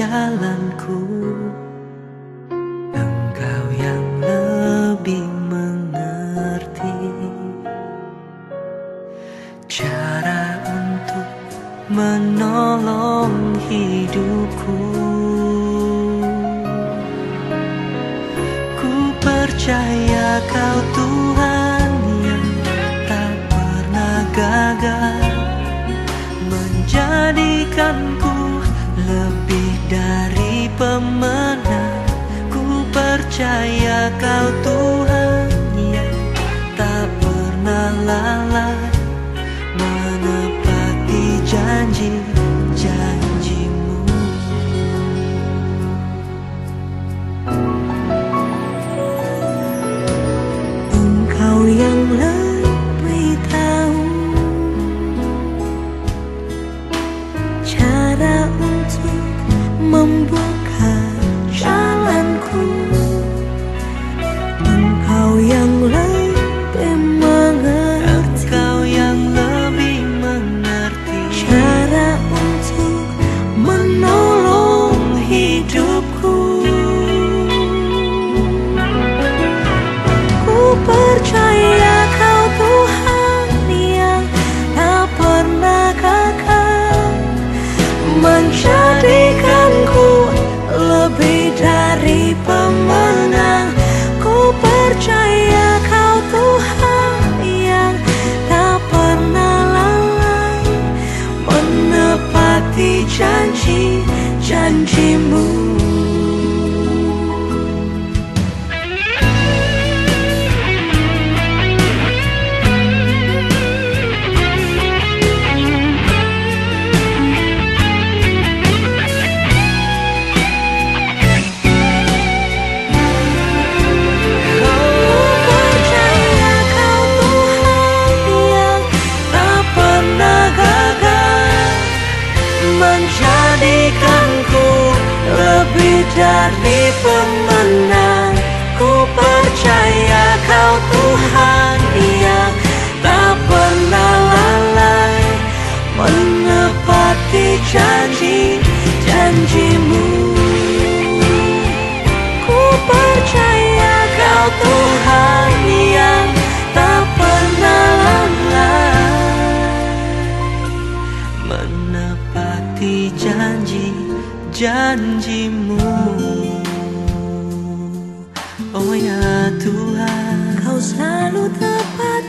jalanku. Engkau yang lebih mengerti cara untuk menolong hidupku. Ku percaya Kau Tuhan yang tak pernah gagal menjadikanku lebih dari pemenang. Ku percaya Kau Tuhan yang tak pernah lalai menepati janji-janji-Mu. Engkau yang lebih tahu cara untuk membuka jalanku. Engkau yang lebih mengerti, Engkau yang lebih mengerti cara untuk menolong hidupku. Ku percaya Kau Tuhan yang tak pernah gagal menjadikanku lebih dari pemenang. Ku percaya Kau Tuhan yang tak pernah lalai menepati janji-janji-Mu. Menjadikanku lebih dari pemenang. Ku percaya Kau Tuhan yang tak pernah lalai menepati janji-janji-Mu. Ku percaya Kau Tuhan yang tak pernah lalai menepati janji-janji-Mu. Oh ya Tuhan, Kau selalu tepat